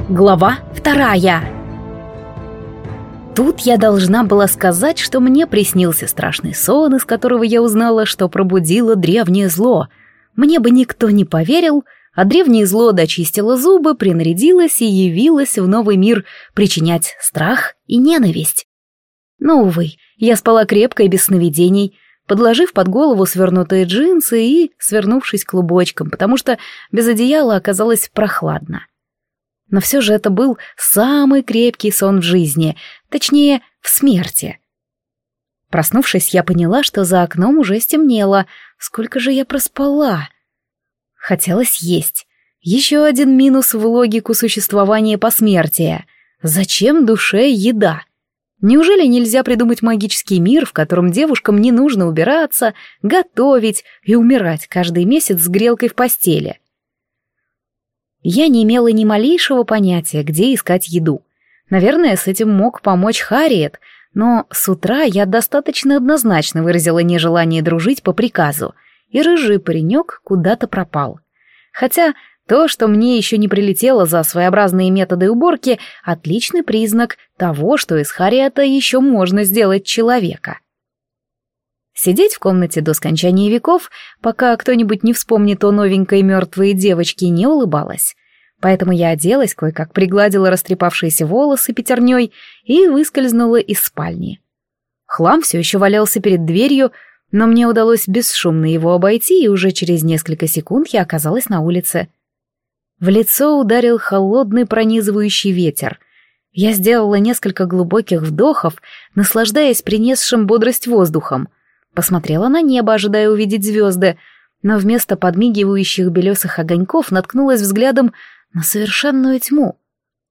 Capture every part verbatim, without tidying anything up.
Глава вторая. Тут я должна была сказать, что мне приснился страшный сон, из которого я узнала, что пробудило древнее зло. Мне бы никто не поверил, а древнее зло дочистило зубы, принарядилось и явилось в новый мир причинять страх и ненависть. Но, увы, я спала крепко и без сновидений, подложив под голову свернутые джинсы и свернувшись клубочком, потому что без одеяла оказалось прохладно. Но все же это был самый крепкий сон в жизни, точнее, в смерти. Проснувшись, я поняла, что за окном уже стемнело. Сколько же я проспала? Хотелось есть. Еще один минус в логику существования посмертия. Зачем душе еда? Неужели нельзя придумать магический мир, в котором девушкам не нужно убираться, готовить и умирать каждый месяц с грелкой в постели? Я не имела ни малейшего понятия, где искать еду. Наверное, с этим мог помочь Харриет, но с утра я достаточно однозначно выразила нежелание дружить по приказу, и рыжий паренек куда-то пропал. Хотя то, что мне еще не прилетело за своеобразные методы уборки, отличный признак того, что из Харриета еще можно сделать человека. Сидеть в комнате до скончания веков, пока кто-нибудь не вспомнит о новенькой мертвой девочке, не улыбалась. Поэтому я оделась, кое-как пригладила растрепавшиеся волосы пятерней и выскользнула из спальни. Хлам все еще валялся перед дверью, но мне удалось бесшумно его обойти, и уже через несколько секунд я оказалась на улице. В лицо ударил холодный пронизывающий ветер. Я сделала несколько глубоких вдохов, наслаждаясь принесшим бодрость воздухом. Посмотрела на небо, ожидая увидеть звезды, но вместо подмигивающих белесых огоньков наткнулась взглядом на совершенную тьму.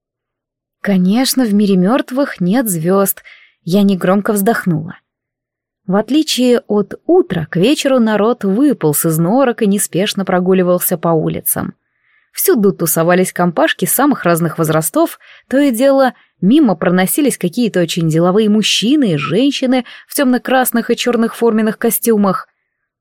Конечно, в мире мертвых нет звезд, я негромко вздохнула. В отличие от утра, к вечеру народ выполз из норок и неспешно прогуливался по улицам. Всюду тусовались компашки самых разных возрастов, то и дело мимо проносились какие-то очень деловые мужчины и женщины в темно-красных и черных форменных костюмах.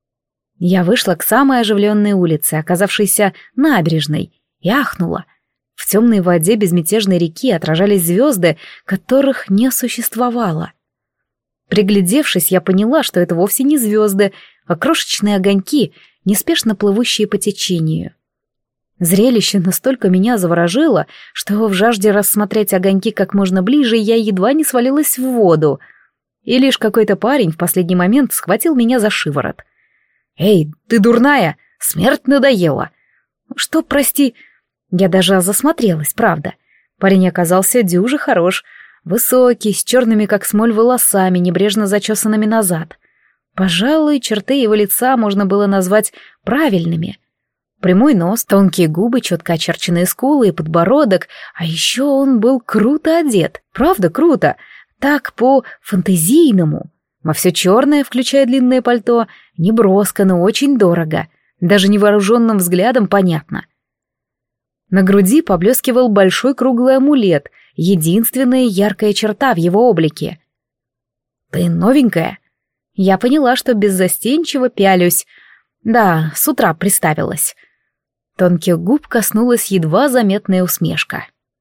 Я вышла к самой оживленной улице, оказавшейся набережной, и ахнула. В темной воде безмятежной реки отражались звезды, которых не существовало. Приглядевшись, я поняла, что это вовсе не звезды, а крошечные огоньки, неспешно плывущие по течению. Зрелище настолько меня заворожило, что в жажде рассмотреть огоньки как можно ближе я едва не свалилась в воду, и лишь какой-то парень в последний момент схватил меня за шиворот. «Эй, ты дурная! Смерть надоела!» «Что, прости?» Я даже засмотрелась, правда. Парень оказался дюже хорош, высокий, с черными как смоль волосами, небрежно зачесанными назад. Пожалуй, черты его лица можно было назвать правильными. Прямой нос, тонкие губы, четко очерченные скулы и подбородок, а еще он был круто одет. Правда, круто. Так по-фантазийному. Во все черное, включая длинное пальто, не броско, но очень дорого. Даже невооруженным взглядом понятно. На груди поблескивал большой круглый амулет, единственная яркая черта в его облике. «Ты новенькая?» Я поняла, что беззастенчиво пялюсь. Да, с утра приставилась. Тонких губ коснулась едва заметная усмешка.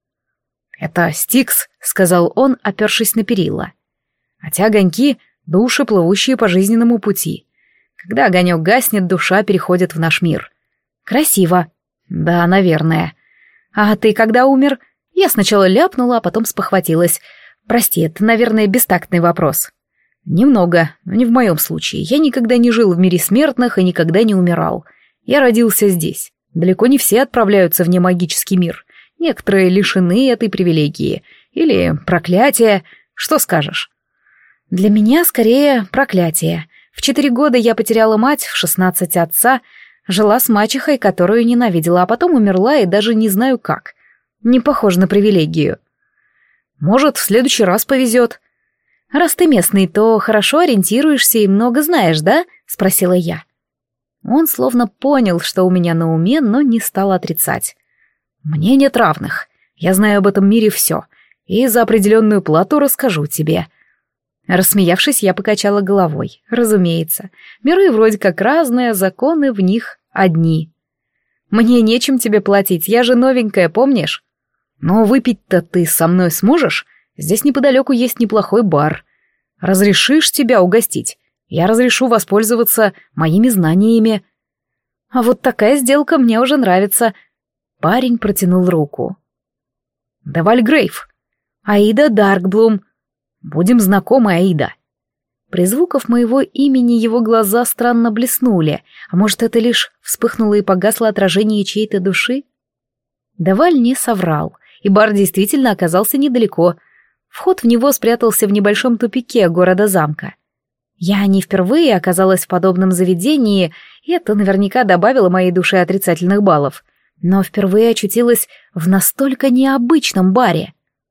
«Это Стикс», — сказал он, опершись на перила. «А те огоньки — души, плывущие по жизненному пути. Когда огонек гаснет, душа переходит в наш мир». «Красиво». «Да, наверное». «А ты когда умер?» Я сначала ляпнула, а потом спохватилась. «Прости, это, наверное, бестактный вопрос». «Немного, но не в моем случае. Я никогда не жил в мире смертных и никогда не умирал. Я родился здесь. Далеко не все отправляются в немагический мир. Некоторые лишены этой привилегии. Или проклятие. Что скажешь?» «Для меня скорее проклятие. В четыре года я потеряла мать, в шестнадцать отца, жила с мачехой, которую ненавидела, а потом умерла и даже не знаю как. Не похоже на привилегию». «Может, в следующий раз повезет». «Раз ты местный, то хорошо ориентируешься и много знаешь, да?» — спросила я. Он словно понял, что у меня на уме, но не стал отрицать. «Мне нет равных. Я знаю об этом мире все, и за определенную плату расскажу тебе». Рассмеявшись, я покачала головой. Разумеется, миры вроде как разные, законы в них одни. «Мне нечем тебе платить, я же новенькая, помнишь?» Но выпить-то ты со мной сможешь? Здесь неподалеку есть неплохой бар. Разрешишь тебя угостить? Я разрешу воспользоваться моими знаниями». «А вот такая сделка мне уже нравится». Парень протянул руку. «Деваль Грейв. Аида Даркблум. Будем знакомы, Аида». При звуках моего имени его глаза странно блеснули, а может, это лишь вспыхнуло и погасло отражение чьей-то души? Деваль не соврал, и бар действительно оказался недалеко. Вход в него спрятался в небольшом тупике города-замка. Я не впервые оказалась в подобном заведении, и это наверняка добавило моей душе отрицательных баллов, но впервые очутилась в настолько необычном баре.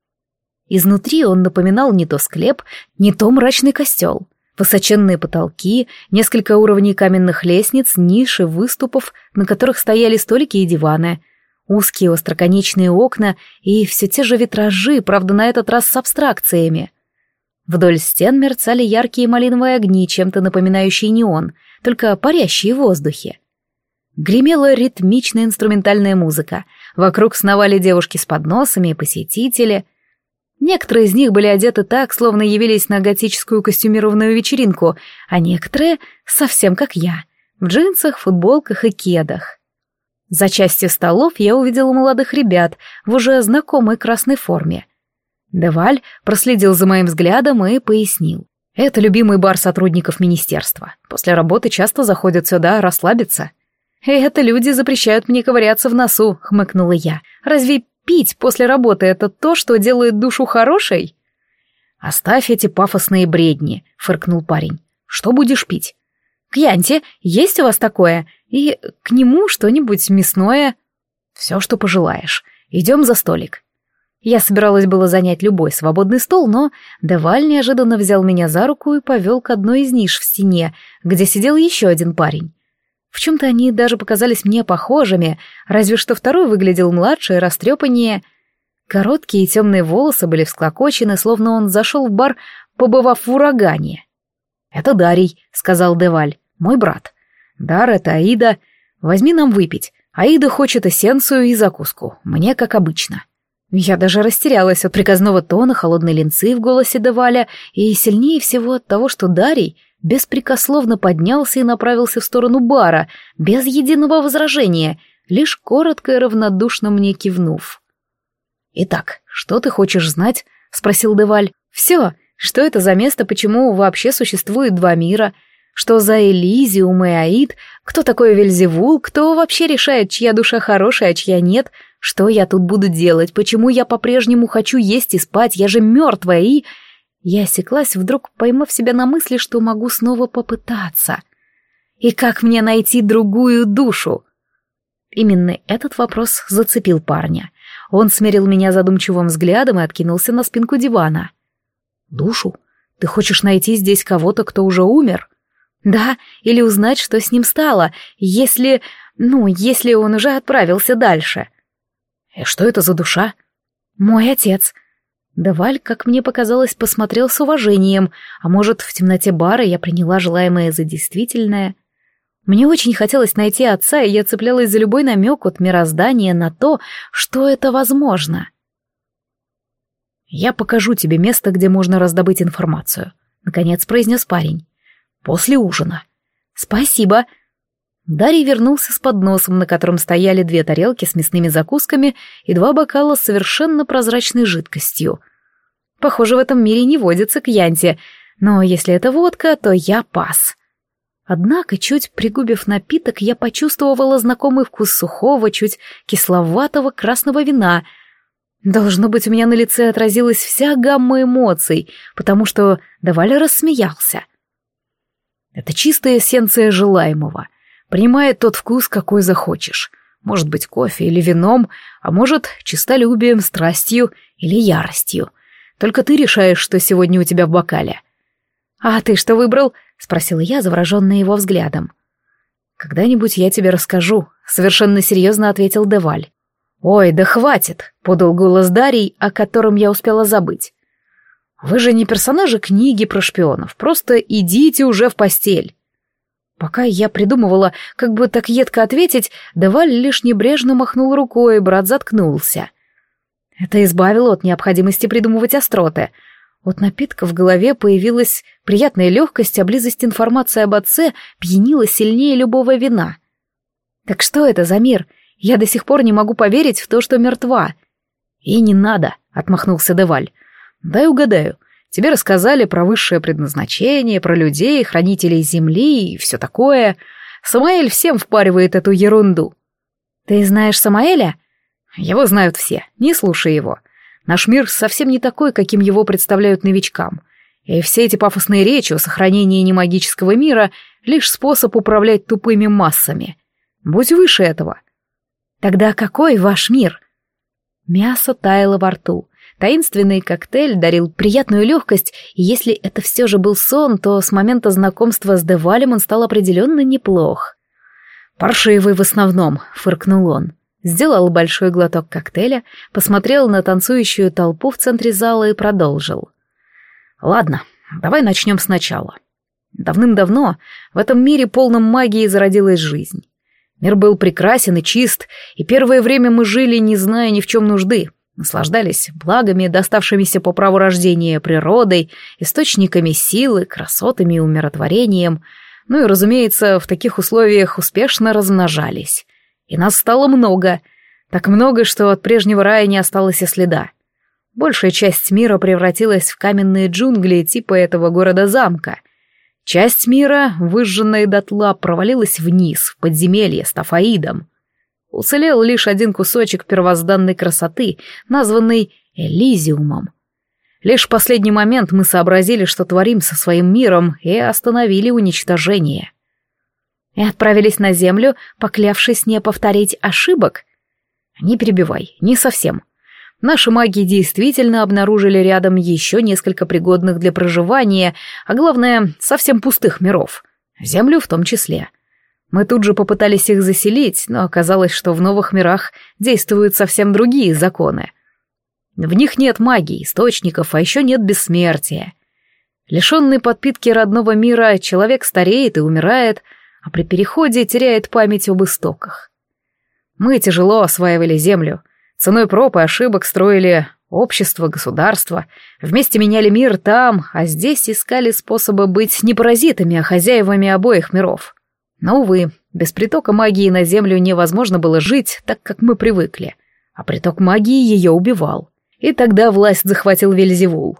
Изнутри он напоминал не то склеп, не то мрачный костел. Высоченные потолки, несколько уровней каменных лестниц, ниши, выступов, на которых стояли столики и диваны, узкие остроконечные окна и все те же витражи, правда, на этот раз с абстракциями. Вдоль стен мерцали яркие малиновые огни, чем-то напоминающие неон, только парящие в воздухе. Гремела ритмичная инструментальная музыка, вокруг сновали девушки с подносами и посетители. Некоторые из них были одеты так, словно явились на готическую костюмированную вечеринку, а некоторые совсем как я, в джинсах, футболках и кедах. За частью столов я увидела молодых ребят в уже знакомой красной форме. Деваль проследил за моим взглядом и пояснил. Это любимый бар сотрудников министерства. После работы часто заходят сюда расслабиться. «И это люди запрещают мне ковыряться в носу», — хмыкнула я. «Разве пить после работы — это то, что делает душу хорошей?» «Оставь эти пафосные бредни», — фыркнул парень. «Что будешь пить?» «Кьянти, есть у вас такое? И к нему что-нибудь мясное?» «Все, что пожелаешь. Идем за столик». Я собиралась было занять любой свободный стол, но Деваль неожиданно взял меня за руку и повел к одной из ниш в стене, где сидел еще один парень. В чем-то они даже показались мне похожими, разве что второй выглядел младше и растрепаннее. Короткие темные волосы были всклокочены, словно он зашел в бар, побывав в урагане. «Это Дарий», — сказал Деваль, — «мой брат. Дар — это Аида. Возьми нам выпить. Аида хочет эссенцию и закуску. Мне как обычно». Я даже растерялась от приказного тона, холодной линцы в голосе Деваля и сильнее всего от того, что Дарий беспрекословно поднялся и направился в сторону бара, без единого возражения, лишь коротко и равнодушно мне кивнув. «Итак, что ты хочешь знать?» — спросил Деваль. «Все. Что это за место, почему вообще существует два мира? Что за Элизиум и Аид? Кто такой Вельзевул? Кто вообще решает, чья душа хорошая, а чья нет? Что я тут буду делать? Почему я по-прежнему хочу есть и спать? Я же мертвая и...» Я осеклась, вдруг поймав себя на мысли, что могу снова попытаться. И как мне найти другую душу? Именно этот вопрос зацепил парня. Он смерил меня задумчивым взглядом и откинулся на спинку дивана. «Душу? Ты хочешь найти здесь кого-то, кто уже умер?» «Да, или узнать, что с ним стало, если... ну, если он уже отправился дальше». «И что это за душа?» «Мой отец». Деваль, как мне показалось, посмотрел с уважением, а может, в темноте бара я приняла желаемое за действительное. Мне очень хотелось найти отца, и я цеплялась за любой намек от мироздания на то, что это возможно. «Я покажу тебе место, где можно раздобыть информацию», — наконец произнес парень. «После ужина». «Спасибо». Дарий вернулся с подносом, на котором стояли две тарелки с мясными закусками и два бокала с совершенно прозрачной жидкостью. Похоже, в этом мире не водится кьянти, но если это водка, то я пас. Однако, чуть пригубив напиток, я почувствовала знакомый вкус сухого, чуть кисловатого красного вина. Должно быть, у меня на лице отразилась вся гамма эмоций, потому что Деваль рассмеялся. «Это чистая эссенция желаемого. Принимает тот вкус, какой захочешь. Может быть, кофе или вином, а может, честолюбием, страстью или яростью. Только ты решаешь, что сегодня у тебя в бокале». «А ты что выбрал?» — спросила я, завороженная его взглядом. «Когда-нибудь я тебе расскажу», — совершенно серьезно ответил Деваль. «Ой, да хватит», — подал голос Дарий, о котором я успела забыть. «Вы же не персонажи книги про шпионов, просто идите уже в постель». Пока я придумывала, как бы так едко ответить, Деваль лишь небрежно махнул рукой, и брат заткнулся. Это избавило от необходимости придумывать остроты. От напитка в голове появилась приятная легкость, а близость информации об отце пьянила сильнее любого вина. Так что это за мир? Я до сих пор не могу поверить в то, что мертва. И не надо, отмахнулся Деваль. Дай угадаю. Тебе рассказали про высшее предназначение, про людей, хранителей земли и все такое. Самаэль всем впаривает эту ерунду. Ты знаешь Самаэля? Его знают все, не слушай его. Наш мир совсем не такой, каким его представляют новичкам. И все эти пафосные речи о сохранении немагического мира — лишь способ управлять тупыми массами. Будь выше этого. Тогда какой ваш мир? Мясо таяло во рту. Таинственный коктейль дарил приятную легкость, и если это все же был сон, то с момента знакомства с Девалем он стал определенно неплох. «Паршивый в основном», — фыркнул он. Сделал большой глоток коктейля, посмотрел на танцующую толпу в центре зала и продолжил. «Ладно, давай начнем сначала. Давным-давно в этом мире полном магии зародилась жизнь. Мир был прекрасен и чист, и первое время мы жили, не зная ни в чем нужды, наслаждались благами, доставшимися по праву рождения природой, источниками силы, красотами и умиротворением, ну и, разумеется, в таких условиях успешно размножались. И нас стало много, так много, что от прежнего рая не осталось и следа. Большая часть мира превратилась в каменные джунгли типа этого города-замка. Часть мира, выжженная дотла, провалилась вниз, в подземелье, став аидом. Уцелел лишь один кусочек первозданной красоты, названный Элизиумом. Лишь в последний момент мы сообразили, что творим со своим миром, и остановили уничтожение. И отправились на землю, поклявшись не повторить ошибок? Не перебивай, не совсем. Наши маги действительно обнаружили рядом еще несколько пригодных для проживания, а главное, совсем пустых миров. Землю в том числе. Мы тут же попытались их заселить, но оказалось, что в новых мирах действуют совсем другие законы. В них нет магии, источников, а еще нет бессмертия. Лишенный подпитки родного мира, человек стареет и умирает, а при переходе теряет память об истоках. Мы тяжело осваивали землю, ценой проб и ошибок строили общество, государство, вместе меняли мир там, а здесь искали способы быть не паразитами, а хозяевами обоих миров. Но, увы, без притока магии на землю невозможно было жить, так как мы привыкли, а приток магии ее убивал. И тогда власть захватил Вельзевул.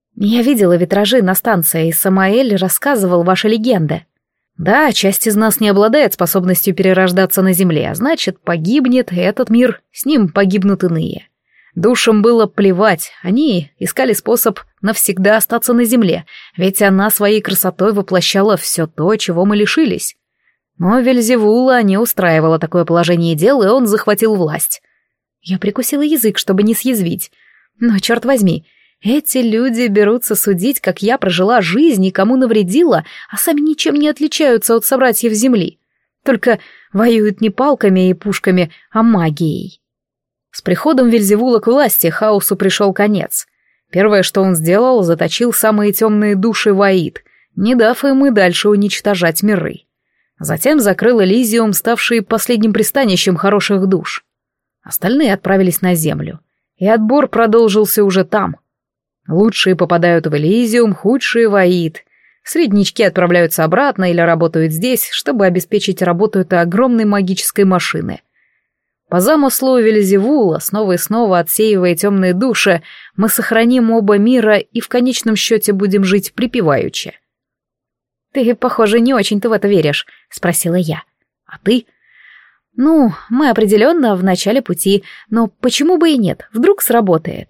Я видела витражи на станции, и Самаэль рассказывал ваши легенды. Да, часть из нас не обладает способностью перерождаться на земле, а значит, погибнет этот мир, с ним погибнут иные. Душам было плевать, они искали способ навсегда остаться на земле, ведь она своей красотой воплощала все то, чего мы лишились. Но Вельзевула не устраивало такое положение дел, и он захватил власть. Я прикусила язык, чтобы не съязвить. Но, черт возьми, эти люди берутся судить, как я прожила жизнь и кому навредила, а сами ничем не отличаются от собратьев Земли. Только воюют не палками и пушками, а магией. С приходом Вельзевула к власти хаосу пришел конец. Первое, что он сделал, заточил самые темные души в аид, не дав им и дальше уничтожать миры. Затем закрыл Элизиум, ставший последним пристанищем хороших душ. Остальные отправились на землю, и отбор продолжился уже там. Лучшие попадают в Элизиум, худшие в аид. Среднячки отправляются обратно или работают здесь, чтобы обеспечить работу этой огромной магической машины. По замыслу Вельзевула, снова и снова отсеивая темные души, мы сохраним оба мира и в конечном счете будем жить припеваючи. «Ты, похоже, не очень-то в это веришь», — спросила я. «А ты?» «Ну, мы определенно в начале пути, но почему бы и нет, вдруг сработает».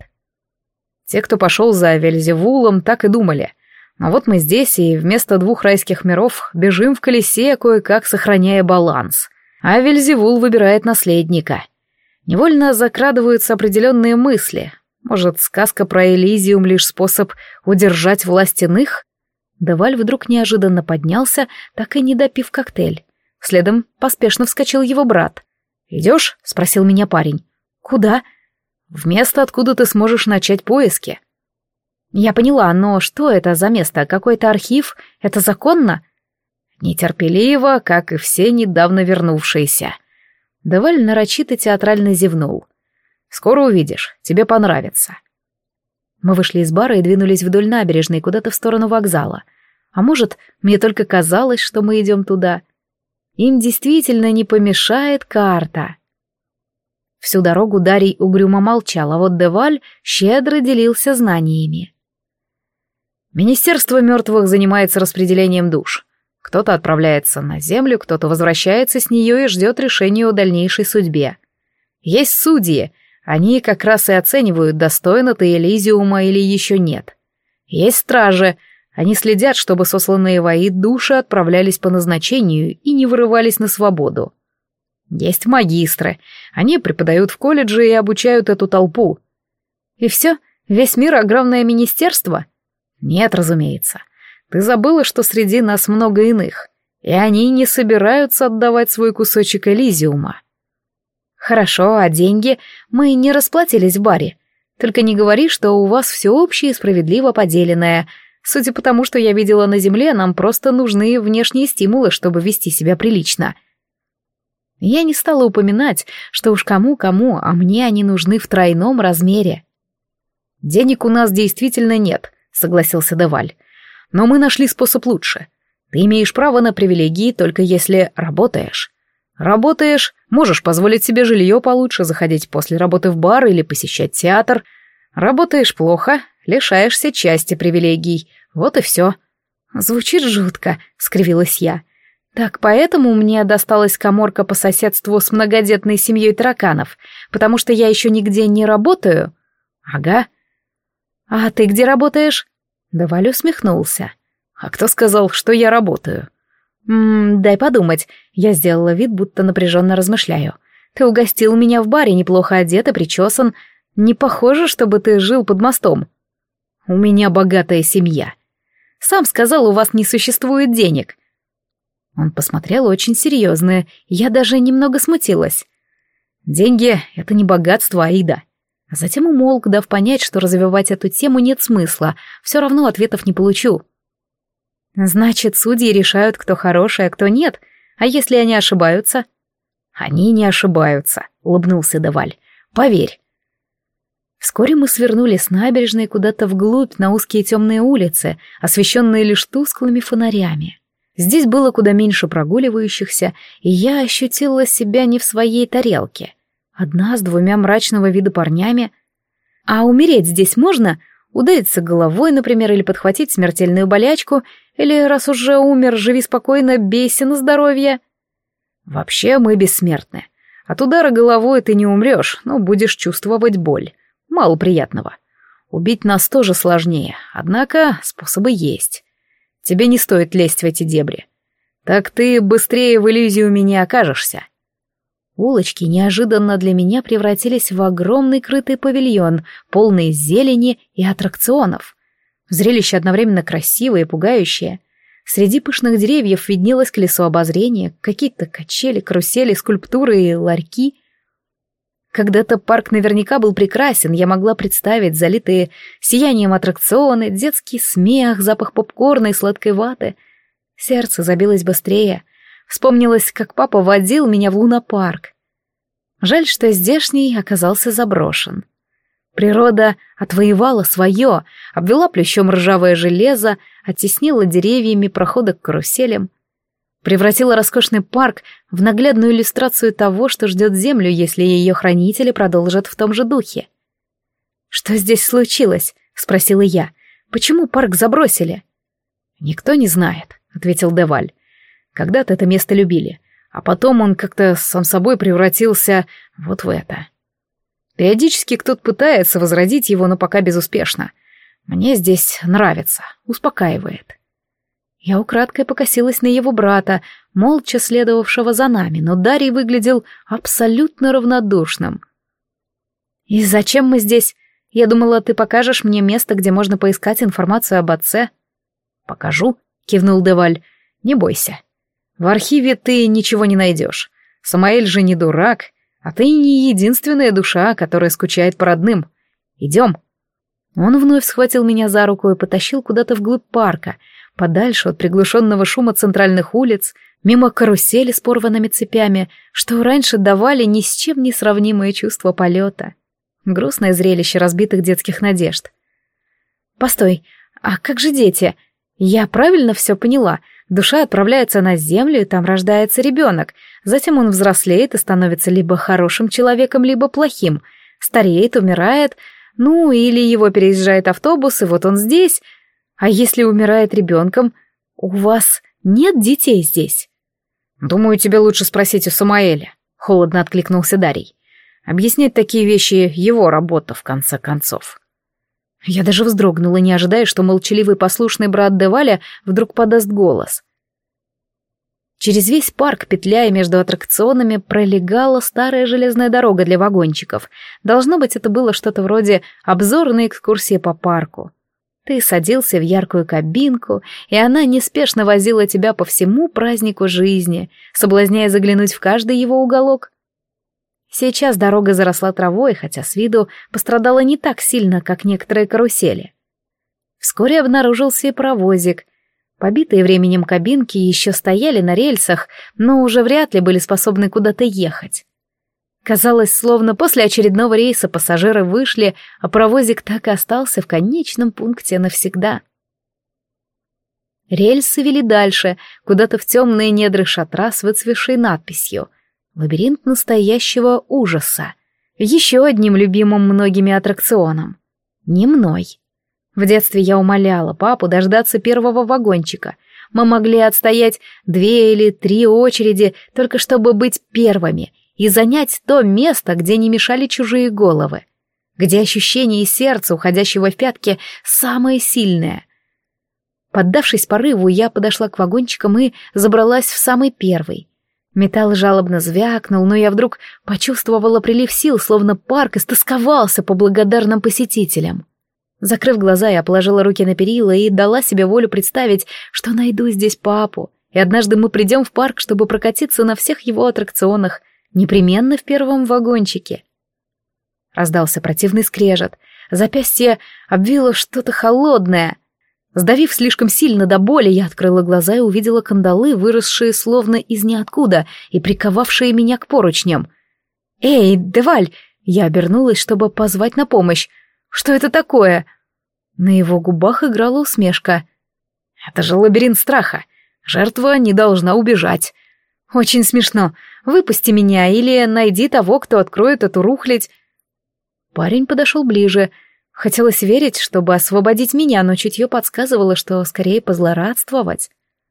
Те, кто пошел за Вельзевулом, так и думали. Но вот мы здесь, и вместо двух райских миров бежим в колесе, кое-как сохраняя баланс. А Вельзевул выбирает наследника. Невольно закрадываются определенные мысли. Может, сказка про Элизиум лишь способ удержать власть иных? Деваль вдруг неожиданно поднялся, так и не допив коктейль. Следом поспешно вскочил его брат. «Идешь?» — спросил меня парень. «Куда?» «В место, откуда ты сможешь начать поиски». «Я поняла, но что это за место? Какой-то архив? Это законно?» Нетерпеливо, как и все недавно вернувшиеся. Деваль нарочито театрально зевнул. Скоро увидишь, тебе понравится». Мы вышли из бара и двинулись вдоль набережной куда-то в сторону вокзала. А может, мне только казалось, что мы идем туда. Им действительно не помешает карта. Всю дорогу Дарий угрюмо молчал, а вот Деваль щедро делился знаниями. «Министерство мертвых занимается распределением душ. Кто-то отправляется на землю, кто-то возвращается с нее и ждет решения о дальнейшей судьбе. Есть судьи, они как раз и оценивают, достойно ты Элизиума или еще нет. Есть стражи, они следят, чтобы сосланные в Аид души отправлялись по назначению и не вырывались на свободу. Есть магистры, они преподают в колледже и обучают эту толпу. И все, весь мир огромное министерство? Нет, разумеется. Ты забыла, что среди нас много иных, и они не собираются отдавать свой кусочек Элизиума. Хорошо, а деньги? Мы не расплатились в баре. Только не говори, что у вас все общее и справедливо поделенное. Судя по тому, что я видела на земле, нам просто нужны внешние стимулы, чтобы вести себя прилично. Я не стала упоминать, что уж кому-кому, а мне они нужны в тройном размере. «Денег у нас действительно нет», — согласился Деваль. «Но мы нашли способ лучше. Ты имеешь право на привилегии, только если работаешь. Работаешь, можешь позволить себе жилье получше, заходить после работы в бар или посещать театр. Работаешь плохо, лишаешься части привилегий. Вот и все». «Звучит жутко», — скривилась я. «Так поэтому мне досталась каморка по соседству с многодетной семьей тараканов, потому что я еще нигде не работаю?» «Ага». «А ты где работаешь?» Деваль усмехнулся. «А кто сказал, что я работаю?» «Ммм, дай подумать». Я сделала вид, будто напряженно размышляю. «Ты угостил меня в баре, неплохо одет и причесан. Не похоже, чтобы ты жил под мостом». «У меня богатая семья». «Сам сказал, у вас не существует денег». Он посмотрел очень серьезно, я даже немного смутилась. «Деньги — это не богатство, Аида». А затем умолк, дав понять, что развивать эту тему нет смысла, все равно ответов не получу. «Значит, судьи решают, кто хороший, а кто нет, а если они ошибаются?» «Они не ошибаются», — улыбнулся Деваль. «Поверь». Вскоре мы свернули с набережной куда-то вглубь на узкие темные улицы, освещенные лишь тусклыми фонарями. Здесь было куда меньше прогуливающихся, и я ощутила себя не в своей тарелке. Одна с двумя мрачного вида парнями. А умереть здесь можно? Удариться головой, например, или подхватить смертельную болячку, или, раз уже умер, живи спокойно, бейся на здоровье. Вообще мы бессмертны. От удара головой ты не умрешь, но будешь чувствовать боль. Мало приятного. Убить нас тоже сложнее, однако способы есть. Тебе не стоит лезть в эти дебри. Так ты быстрее в Элизиуме не окажешься. Улочки неожиданно для меня превратились в огромный крытый павильон, полный зелени и аттракционов. Зрелище одновременно красивое и пугающее. Среди пышных деревьев виднелось колесо обозрения, какие-то качели, карусели, скульптуры и ларьки. Когда-то парк наверняка был прекрасен, я могла представить залитые сиянием аттракционы, детский смех, запах попкорна и сладкой ваты. Сердце забилось быстрее. Вспомнилось, как папа водил меня в лунопарк. Жаль, что здешний оказался заброшен. Природа отвоевала свое, обвела плющом ржавое железо, оттеснила деревьями проходы к каруселям, превратила роскошный парк в наглядную иллюстрацию того, что ждет Землю, если ее хранители продолжат в том же духе. «Что здесь случилось?» — спросила я. «Почему парк забросили?» «Никто не знает», — ответил Деваль. «Когда-то это место любили, а потом он как-то сам собой превратился вот в это. Периодически кто-то пытается возродить его, но пока безуспешно. Мне здесь нравится, успокаивает». Я украдкой покосилась на его брата, молча следовавшего за нами, но Дарий выглядел абсолютно равнодушным. «И зачем мы здесь? Я думала, ты покажешь мне место, где можно поискать информацию об отце». «Покажу», — кивнул Деваль. «Не бойся. В архиве ты ничего не найдешь. Самаэль же не дурак, а ты не единственная душа, которая скучает по родным. Идем». Он вновь схватил меня за руку и потащил куда-то вглубь парка, подальше от приглушенного шума центральных улиц, мимо карусели с порванными цепями, что раньше давали ни с чем не сравнимое чувство полета. Грустное зрелище разбитых детских надежд. Постой, а как же дети? Я правильно все поняла? Душа отправляется на землю, и там рождается ребенок. Затем он взрослеет и становится либо хорошим человеком, либо плохим. Стареет, умирает, ну или его переезжает автобус, и вот он здесь. А если умирает ребенком, у вас нет детей здесь? Думаю, тебе лучше спросить у Самаэля, холодно откликнулся Дарий. Объяснять такие вещи — его работа, в конце концов. Я даже вздрогнула, не ожидая, что молчаливый послушный брат Деваля вдруг подаст голос. Через весь парк, петляя между аттракционами, пролегала старая железная дорога для вагончиков. Должно быть, это было что-то вроде обзорной экскурсии по парку. Ты садился в яркую кабинку, и она неспешно возила тебя по всему празднику жизни, соблазняя заглянуть в каждый его уголок. Сейчас дорога заросла травой, хотя с виду пострадала не так сильно, как некоторые карусели. Вскоре обнаружился и паровозик. Побитые временем кабинки еще стояли на рельсах, но уже вряд ли были способны куда-то ехать. Казалось, словно после очередного рейса пассажиры вышли, а паровозик так и остался в конечном пункте навсегда. Рельсы вели дальше, куда-то в темные недры шатра с выцветшей надписью «Лабиринт настоящего ужаса». Еще одним любимым многими аттракционом. Не мной. В детстве я умоляла папу дождаться первого вагончика. Мы могли отстоять две или три очереди, только чтобы быть первыми, и занять то место, где не мешали чужие головы, где ощущение сердца, уходящего в пятки, самое сильное. Поддавшись порыву, я подошла к вагончикам и забралась в самый первый. Металл жалобно звякнул, но я вдруг почувствовала прилив сил, словно парк истосковался по благодарным посетителям. Закрыв глаза, я положила руки на перила и дала себе волю представить, что найду здесь папу, и однажды мы придем в парк, чтобы прокатиться на всех его аттракционах, непременно в первом вагончике. Раздался противный скрежет, запястье обвило что-то холодное. Сдавив слишком сильно до боли, я открыла глаза и увидела кандалы, выросшие словно из ниоткуда и приковавшие меня к поручням. «Эй, Деваль!» Я обернулась, чтобы позвать на помощь. «Что это такое?» На его губах играла усмешка. «Это же лабиринт страха. Жертва не должна убежать». «Очень смешно. Выпусти меня или найди того, кто откроет эту рухлядь». Парень подошел ближе. Хотелось верить, чтобы освободить меня, но чутье подсказывало, что скорее позлорадствовать.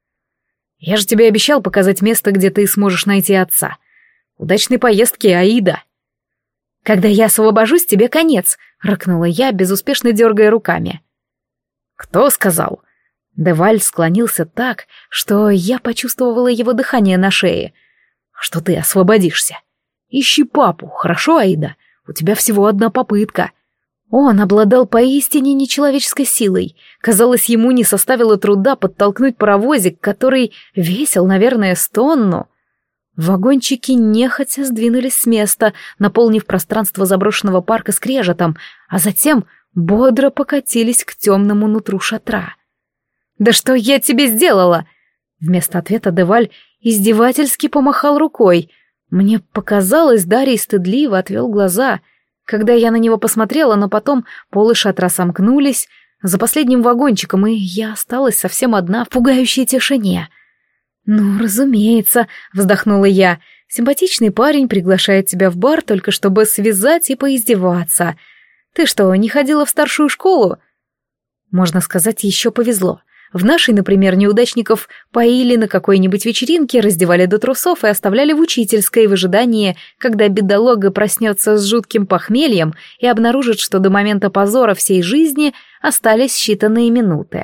«Я же тебе обещал показать место, где ты сможешь найти отца. Удачной поездки, Аида!» «Когда я освобожусь, тебе конец!» — рыкнула я, безуспешно дергая руками. «Кто сказал?» Деваль склонился так, что я почувствовала его дыхание на шее. «Что ты освободишься? Ищи папу, хорошо, Аида? У тебя всего одна попытка». Он обладал поистине нечеловеческой силой. Казалось, ему не составило труда подтолкнуть паровозик, который весил, наверное, с тонну. Вагончики нехотя сдвинулись с места, наполнив пространство заброшенного парка скрежетом, а затем бодро покатились к темному нутру шатра. «Да что я тебе сделала?» Вместо ответа Деваль издевательски помахал рукой. Мне показалось, Дарий стыдливо отвел глаза. Когда я на него посмотрела, но потом полы шатра сомкнулись за последним вагончиком, и я осталась совсем одна в пугающей тишине. «Ну, разумеется», — вздохнула я, — «симпатичный парень приглашает тебя в бар только чтобы связать и поиздеваться. Ты что, не ходила в старшую школу?» Можно сказать, еще повезло. В нашей, например, неудачников поили на какой-нибудь вечеринке, раздевали до трусов и оставляли в учительской в ожидании, когда бедолага проснется с жутким похмельем и обнаружит, что до момента позора всей жизни остались считанные минуты.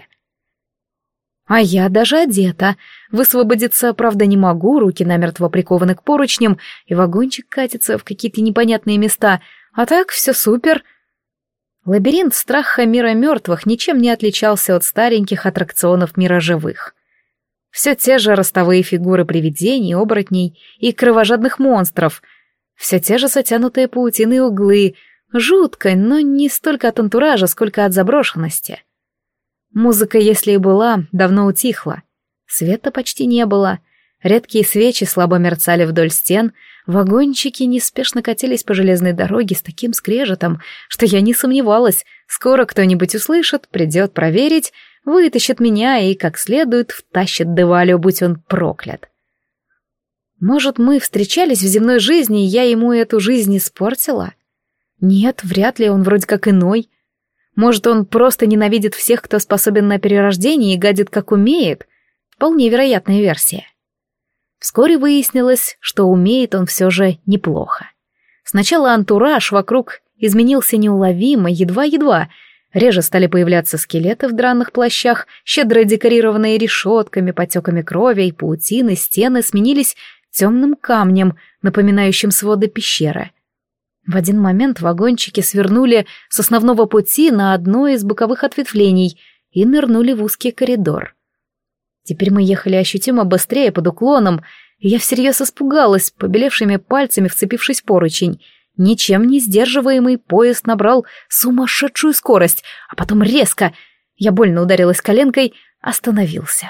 А я даже одета. Высвободиться, правда, не могу, руки намертво прикованы к поручням, и вагончик катится в какие-то непонятные места, а так все супер. Лабиринт страха мира мертвых ничем не отличался от стареньких аттракционов мира живых. Все те же ростовые фигуры привидений, оборотней и кровожадных монстров, все те же затянутые паутиной углы, жутко, но не столько от антуража, сколько от заброшенности. Музыка, если и была, давно утихла. Света почти не было. Редкие свечи слабо мерцали вдоль стен, вагончики неспешно катились по железной дороге с таким скрежетом, что я не сомневалась, скоро кто-нибудь услышит, придет проверить, вытащит меня и, как следует, втащит Девалио, будь он проклят. Может, мы встречались в земной жизни, и я ему эту жизнь испортила? Нет, вряд ли, он вроде как иной. Может, он просто ненавидит всех, кто способен на перерождение и гадит, как умеет? Вполне вероятная версия. Вскоре выяснилось, что умеет он все же неплохо. Сначала антураж вокруг изменился неуловимо, едва-едва. Реже стали появляться скелеты в драных плащах, щедро декорированные решетками, потеками крови и паутины, стены сменились темным камнем, напоминающим своды пещеры. В один момент вагончики свернули с основного пути на одно из боковых ответвлений и нырнули в узкий коридор. Теперь мы ехали ощутимо быстрее под уклоном, и я всерьез испугалась, побелевшими пальцами вцепившись в поручень. Ничем не сдерживаемый поезд набрал сумасшедшую скорость, а потом резко, я больно ударилась коленкой, остановился.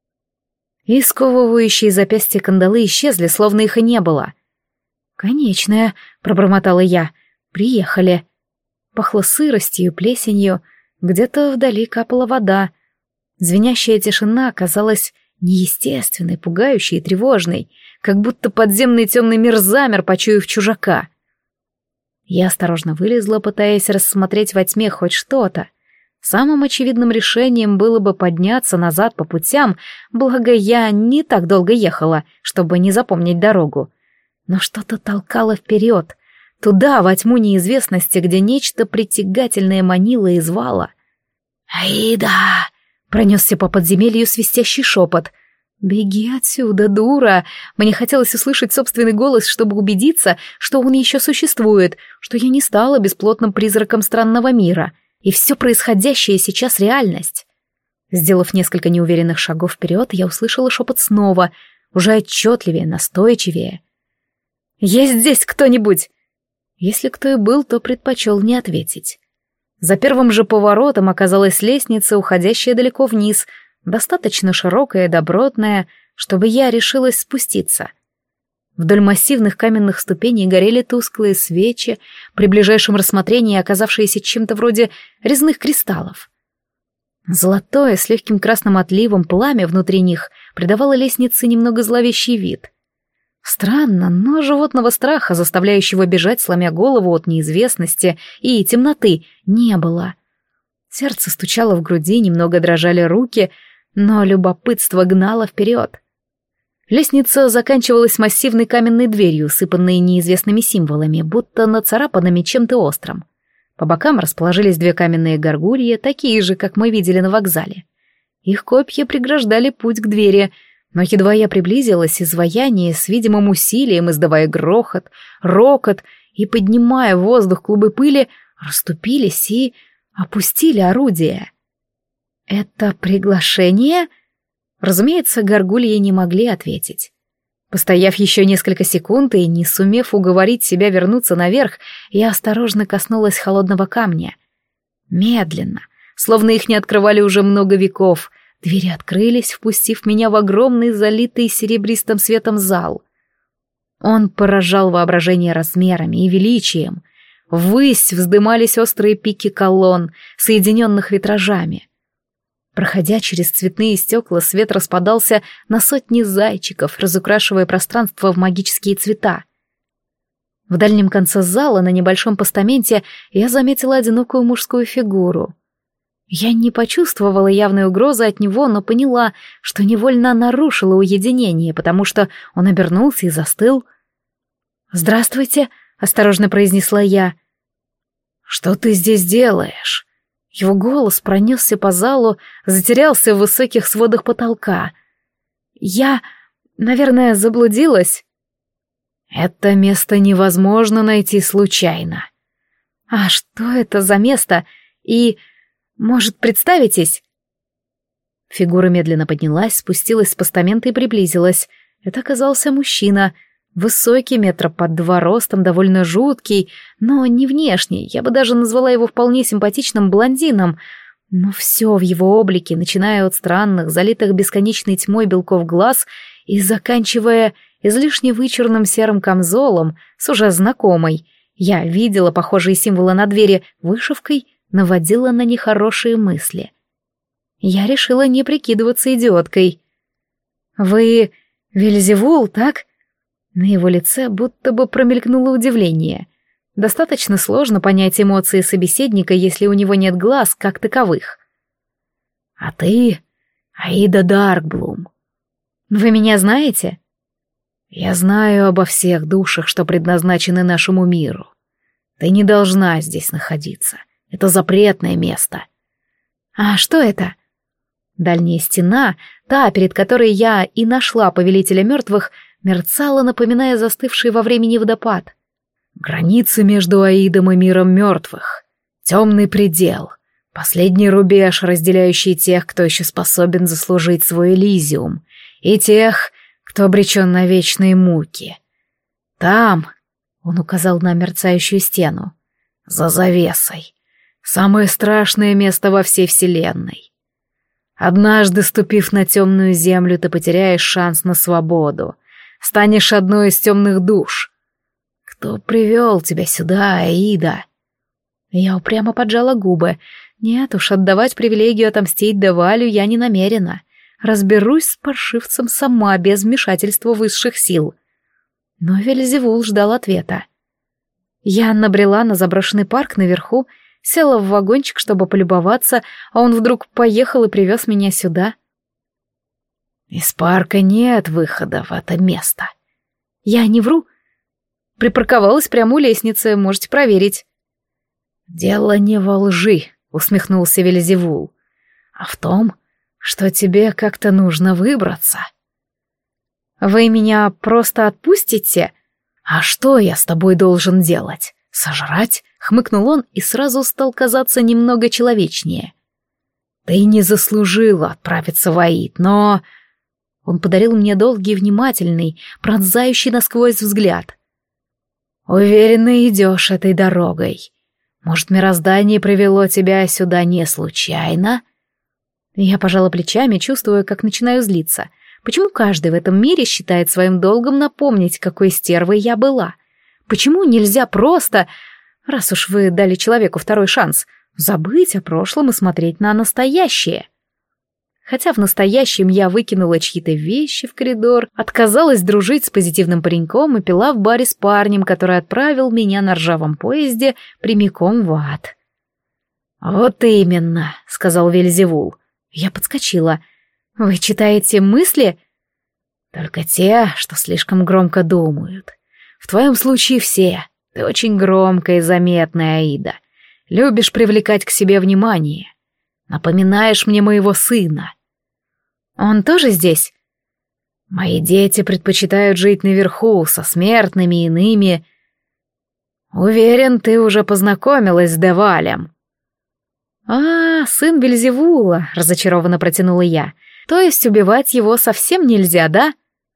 И сковывающие запястья кандалы исчезли, словно их и не было. «Конечная», — пробормотала я, — «приехали». Пахло сыростью и плесенью, где-то вдали капала вода. Звенящая тишина казалась неестественной, пугающей и тревожной, как будто подземный темный мир замер, почуяв чужака. Я осторожно вылезла, пытаясь рассмотреть во тьме хоть что-то. Самым очевидным решением было бы подняться назад по путям, благо я не так долго ехала, чтобы не запомнить дорогу. Но что-то толкало вперед, туда, во тьму неизвестности, где нечто притягательное манило и звало. «Аида!» — пронесся по подземелью свистящий шепот. «Беги отсюда, дура!» Мне хотелось услышать собственный голос, чтобы убедиться, что он еще существует, что я не стала бесплотным призраком странного мира, и все происходящее сейчас реальность. Сделав несколько неуверенных шагов вперед, я услышала шепот снова, уже отчетливее, настойчивее. «Есть здесь кто-нибудь?» Если кто и был, то предпочел не ответить. За первым же поворотом оказалась лестница, уходящая далеко вниз, достаточно широкая и добротная, чтобы я решилась спуститься. Вдоль массивных каменных ступеней горели тусклые свечи, при ближайшем рассмотрении оказавшиеся чем-то вроде резных кристаллов. Золотое с легким красным отливом пламя внутри них придавало лестнице немного зловещий вид. Странно, но животного страха, заставляющего бежать, сломя голову от неизвестности и темноты, не было. Сердце стучало в груди, немного дрожали руки, но любопытство гнало вперед. Лестница заканчивалась массивной каменной дверью, усыпанной неизвестными символами, будто нацарапанными чем-то острым. По бокам расположились две каменные горгульи, такие же, как мы видели на вокзале. Их копья преграждали путь к двери, но едва я приблизилась, изваяние с видимым усилием, издавая грохот, рокот и поднимая в воздух клубы пыли, расступились и опустили орудие. «Это приглашение?» Разумеется, горгульи не могли ответить. Постояв еще несколько секунд и не сумев уговорить себя вернуться наверх, я осторожно коснулась холодного камня. Медленно, словно их не открывали уже много веков, двери открылись, впустив меня в огромный, залитый серебристым светом зал. Он поражал воображение размерами и величием. Ввысь вздымались острые пики колонн, соединенных витражами. Проходя через цветные стекла, свет распадался на сотни зайчиков, разукрашивая пространство в магические цвета. В дальнем конце зала, на небольшом постаменте, я заметила одинокую мужскую фигуру. Я не почувствовала явной угрозы от него, но поняла, что невольно нарушила уединение, потому что он обернулся и застыл. «Здравствуйте», — осторожно произнесла я. «Что ты здесь делаешь?» Его голос пронесся по залу, затерялся в высоких сводах потолка. «Я, наверное, заблудилась». «Это место невозможно найти случайно». «А что это за место? И... может, представитесь?» Фигура медленно поднялась, спустилась с постамента и приблизилась. Это оказался мужчина, высокий, метра под два ростом, довольно жуткий, но не внешний, я бы даже назвала его вполне симпатичным блондином, Но все в его облике, начиная от странных, залитых бесконечной тьмой белков глаз и заканчивая излишне вычурным серым камзолом с уже знакомой, я видела похожие символы на двери вышивкой, наводила на нехорошие мысли. Я решила не прикидываться идиоткой. «Вы Вельзевул, так?» На его лице будто бы промелькнуло удивление. Достаточно сложно понять эмоции собеседника, если у него нет глаз как таковых. «А ты Аида Даркблум. Вы меня знаете?» «Я знаю обо всех душах, что предназначены нашему миру. Ты не должна здесь находиться. Это запретное место». «А что это?» Дальняя стена, та, перед которой я и нашла повелителя мертвых, мерцала, напоминая застывший во времени водопад. «Граница между Аидом и миром мертвых. Темный предел. Последний рубеж, разделяющий тех, кто еще способен заслужить свой Элизиум, и тех, кто обречен на вечные муки. Там, — он указал на мерцающую стену, — за завесой, самое страшное место во всей вселенной. Однажды, ступив на темную землю, ты потеряешь шанс на свободу, станешь одной из темных душ. Кто привел тебя сюда, Аида?» Я упрямо поджала губы. Нет уж, отдавать привилегию отомстить Девалю я не намерена. Разберусь с паршивцем сама, без вмешательства высших сил. Но Вельзевул ждал ответа. Я набрела на заброшенный парк наверху, села в вагончик, чтобы полюбоваться, а он вдруг поехал и привез меня сюда. «Из парка нет выхода в это место». «Я не вру. Припарковалась прямо у лестницы, можете проверить». «Дело не во лжи», — усмехнулся Вельзевул, «а в том, что тебе как-то нужно выбраться». «Вы меня просто отпустите?» «А что я с тобой должен делать? Сожрать?» — хмыкнул он и сразу стал казаться немного человечнее. «Ты не заслужила отправиться в Аид, но...» Он подарил мне долгий, внимательный, пронзающий насквозь взгляд. «Уверенно идешь этой дорогой. Может, мироздание привело тебя сюда не случайно?» Я пожала плечами, чувствуя, как начинаю злиться. Почему каждый в этом мире считает своим долгом напомнить, какой стервой я была? Почему нельзя просто, раз уж вы дали человеку второй шанс, забыть о прошлом и смотреть на настоящее? Хотя в настоящем я выкинула чьи-то вещи в коридор, отказалась дружить с позитивным пареньком и пила в баре с парнем, который отправил меня на ржавом поезде прямиком в ад. «Вот именно», — сказал Вельзевул. Я подскочила. «Вы читаете мысли?» «Только те, что слишком громко думают. В твоем случае все. Ты очень громкая и заметная, Аида. Любишь привлекать к себе внимание. Напоминаешь мне моего сына». «Он тоже здесь?» «Мои дети предпочитают жить наверху, со смертными иными. Уверен, ты уже познакомилась с Девалем». «А, сын Вельзевула», — разочарованно протянула я. «То есть убивать его совсем нельзя, да?»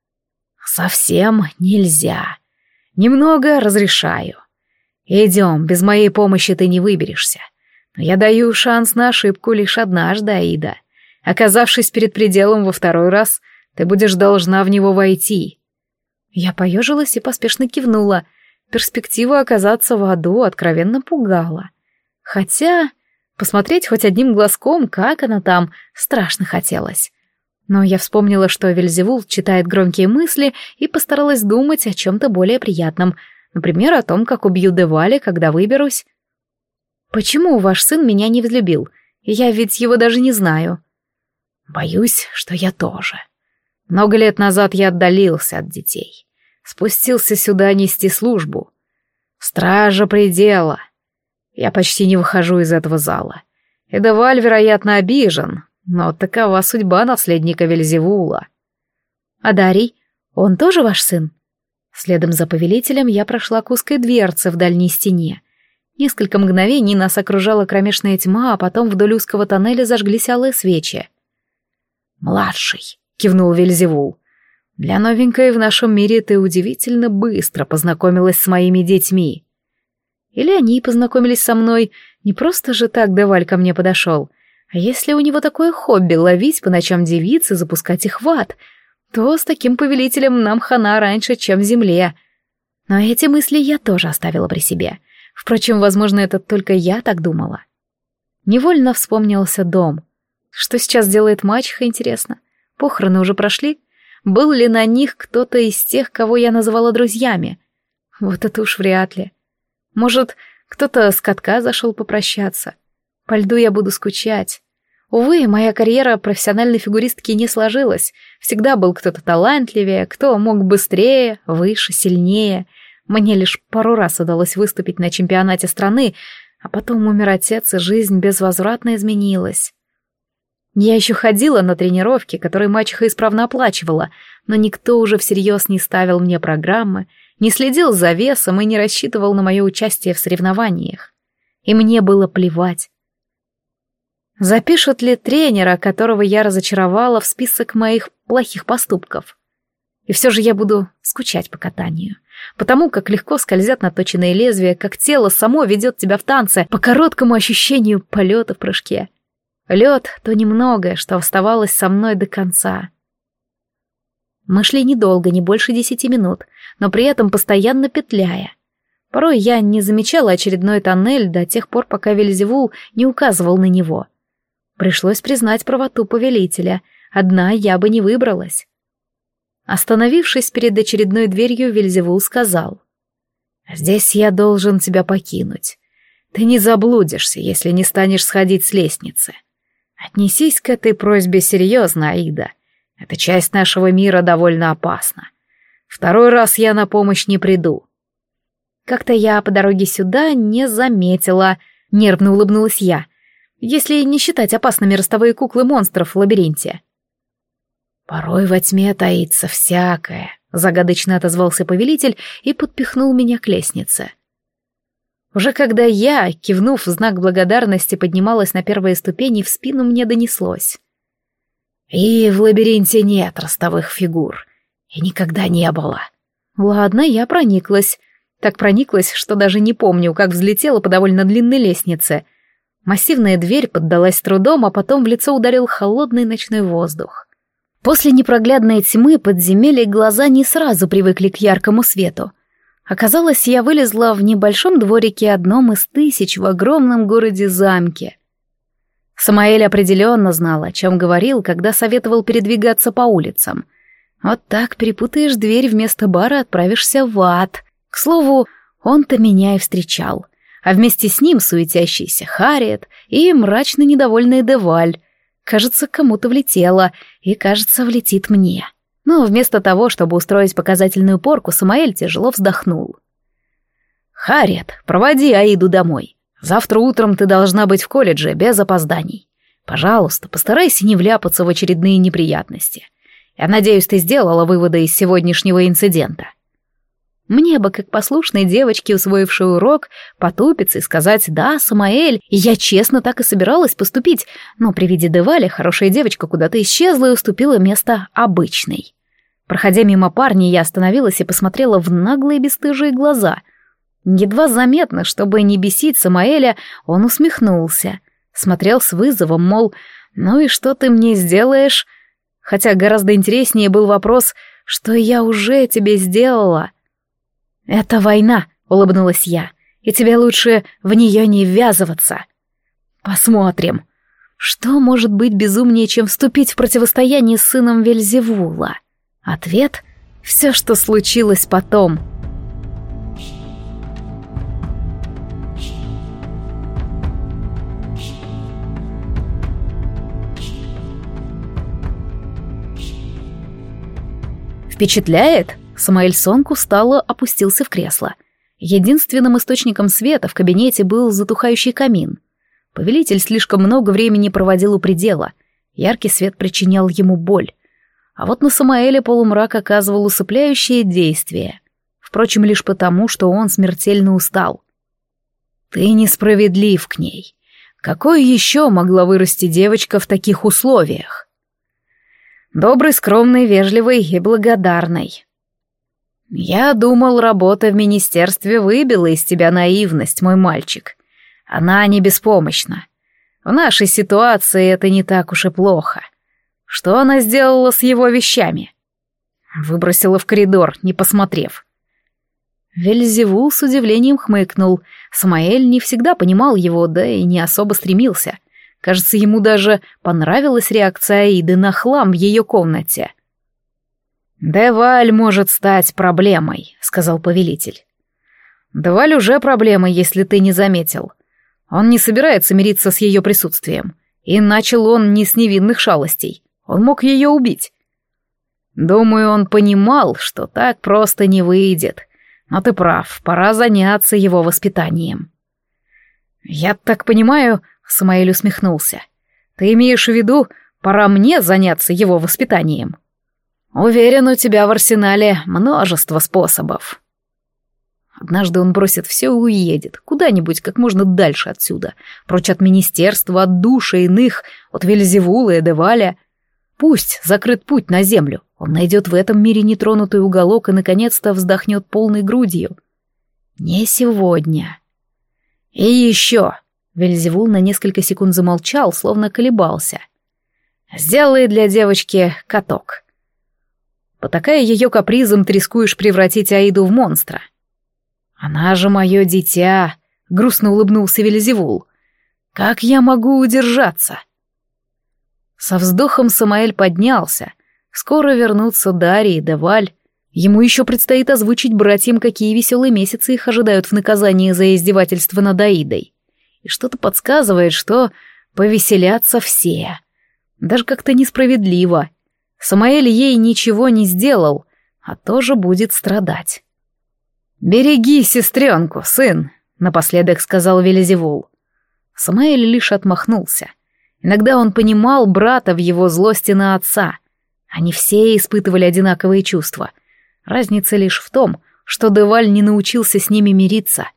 «Совсем нельзя. Немного разрешаю. Идем, без моей помощи ты не выберешься. Но я даю шанс на ошибку лишь однажды, Аида. Оказавшись перед пределом во второй раз, ты будешь должна в него войти». Я поежилась и поспешно кивнула. Перспектива оказаться в аду откровенно пугала. Хотя посмотреть хоть одним глазком, как она там, страшно хотелось. Но я вспомнила, что Вельзевул читает громкие мысли, и постаралась думать о чем-то более приятном, например, о том, как убью Деваля, когда выберусь. «Почему ваш сын меня не взлюбил? Я ведь его даже не знаю». «Боюсь, что я тоже. Много лет назад я отдалился от детей. Спустился сюда нести службу. Стража предела. Я почти не выхожу из этого зала. И Деваль, вероятно, обижен, но такова судьба наследника Вельзевула». «А Дарий, он тоже ваш сын?» Следом за повелителем я прошла к узкой дверце в дальней стене. Несколько мгновений нас окружала кромешная тьма, а потом вдоль узкого тоннеля зажглись алые свечи. «Младший», — кивнул Вельзевул. «Для новенькой в нашем мире ты удивительно быстро познакомилась с моими детьми». Или они познакомились со мной, не просто же так Деваль ко мне подошел. А если у него такое хобби — ловить по ночам девиц и запускать их в ад, то с таким повелителем нам хана раньше, чем земле. Но эти мысли я тоже оставила при себе. Впрочем, возможно, это только я так думала. Невольно вспомнился дом. Что сейчас делает мачеха, интересно? Похороны уже прошли? Был ли на них кто-то из тех, кого я называла друзьями? Вот это уж вряд ли. Может, кто-то с катка зашел попрощаться. По льду я буду скучать. Увы, моя карьера профессиональной фигуристки не сложилась. Всегда был кто-то талантливее, кто мог быстрее, выше, сильнее. Мне лишь пару раз удалось выступить на чемпионате страны, а потом умер отец, и жизнь безвозвратно изменилась. Я еще ходила на тренировки, которые мачеха исправно оплачивала, но никто уже всерьез не ставил мне программы, не следил за весом и не рассчитывал на мое участие в соревнованиях. И мне было плевать. Запишут ли тренера, которого я разочаровала, в список моих плохих поступков? И все же я буду скучать по катанию, потому как легко скользят наточенные лезвия, как тело само ведет тебя в танце по короткому ощущению полета в прыжке. Лед — то немногое, что оставалось со мной до конца. Мы шли недолго, не больше десяти минут, но при этом постоянно петляя. Порой я не замечала очередной тоннель до тех пор, пока Вельзевул не указывал на него. Пришлось признать правоту повелителя. Одна я бы не выбралась. Остановившись перед очередной дверью, Вельзевул сказал: «Здесь я должен тебя покинуть. Ты не заблудишься, если не станешь сходить с лестницы. Отнесись к этой просьбе серьезно, Аида. Эта часть нашего мира довольно опасна. Второй раз я на помощь не приду». Как-то я по дороге сюда не заметила, нервно улыбнулась я, если не считать опасными ростовые куклы монстров в лабиринте. «Порой во тьме таится всякое», — загадочно отозвался повелитель и подпихнул меня к лестнице. Уже когда я, кивнув в знак благодарности, поднималась на первые ступени, в спину мне донеслось: «И в лабиринте нет ростовых фигур. И никогда не было». Ладно, я прониклась. Так прониклась, что даже не помню, как взлетела по довольно длинной лестнице. Массивная дверь поддалась трудом, а потом в лицо ударил холодный ночной воздух. После непроглядной тьмы подземелья глаза не сразу привыкли к яркому свету. Оказалось, я вылезла в небольшом дворике, одном из тысяч в огромном городе-замке. Самаэль определенно знал, о чем говорил, когда советовал передвигаться по улицам. Вот так перепутаешь дверь, вместо бара отправишься в ад. К слову, он-то меня и встречал. А вместе с ним суетящийся Харриет и мрачно недовольная Деваль. Кажется, кому-то влетело, и, кажется, влетит мне. Но вместо того, чтобы устроить показательную порку, Самаэль тяжело вздохнул. «Харриет, проводи Аиду домой. Завтра утром ты должна быть в колледже без опозданий. Пожалуйста, постарайся не вляпаться в очередные неприятности. Я надеюсь, ты сделала выводы из сегодняшнего инцидента». Мне бы, как послушной девочке, усвоившей урок, потупиться и сказать «да, Самаэль», и я честно так и собиралась поступить, но при виде Девали хорошая девочка куда-то исчезла и уступила место обычной. Проходя мимо парня, я остановилась и посмотрела в наглые бесстыжие глаза. Едва заметно, чтобы не бесить Самаэля, он усмехнулся. Смотрел с вызовом, мол, «ну и что ты мне сделаешь?» Хотя гораздо интереснее был вопрос «что я уже тебе сделала?» «Это война», — улыбнулась я, — «и тебе лучше в нее не ввязываться». «Посмотрим. Что может быть безумнее, чем вступить в противостояние с сыном Вельзевула?» Ответ — все, что случилось потом. «Впечатляет?» Самаэль Сонг устало опустился в кресло. Единственным источником света в кабинете был затухающий камин. Повелитель слишком много времени проводил у предела. Яркий свет причинял ему боль. А вот на Самаэле полумрак оказывал усыпляющее действие. Впрочем, лишь потому, что он смертельно устал. «Ты несправедлив к ней. Какой еще могла вырасти девочка в таких условиях?» «Добрый, скромный, вежливый и благодарный». «Я думал, работа в министерстве выбила из тебя наивность, мой мальчик. Она не беспомощна. В нашей ситуации это не так уж и плохо. Что она сделала с его вещами? Выбросила в коридор, не посмотрев. Вельзевул с удивлением хмыкнул. Самаэль не всегда понимал его, да и не особо стремился. Кажется, ему даже понравилась реакция Аиды на хлам в ее комнате. «Деваль может стать проблемой», — сказал повелитель. «Деваль уже проблема, если ты не заметил. Он не собирается мириться с ее присутствием. И начал он не с невинных шалостей. Он мог ее убить. Думаю, он понимал, что так просто не выйдет. Но ты прав, пора заняться его воспитанием». «Я так понимаю», — Самаэль усмехнулся, — «ты имеешь в виду, пора мне заняться его воспитанием?» «Уверен, у тебя в арсенале множество способов». Однажды он бросит все и уедет, куда-нибудь как можно дальше отсюда, прочь от министерства, от души иных, от Вельзевула и Деваля. Пусть закрыт путь на землю, он найдет в этом мире нетронутый уголок и, наконец-то, вздохнет полной грудью. Не сегодня. И еще. Вельзевул на несколько секунд замолчал, словно колебался. «Сделай для девочки каток. Потакая ее капризом, ты рискуешь превратить Аиду в монстра». «Она же мое дитя», — грустно улыбнулся Вельзевул. «Как я могу удержаться?» Со вздохом Самаэль поднялся. Скоро вернутся Дарья и Деваль. Ему еще предстоит озвучить братьям, какие веселые месяцы их ожидают в наказании за издевательство над Аидой. И что-то подсказывает, что повеселятся все. Даже как-то несправедливо. Самаэль ей ничего не сделал, а тоже будет страдать. «Береги сестренку, сын», — напоследок сказал Вельзевул. Самаэль лишь отмахнулся. Иногда он понимал брата в его злости на отца. Они все испытывали одинаковые чувства. Разница лишь в том, что Деваль не научился с ними мириться.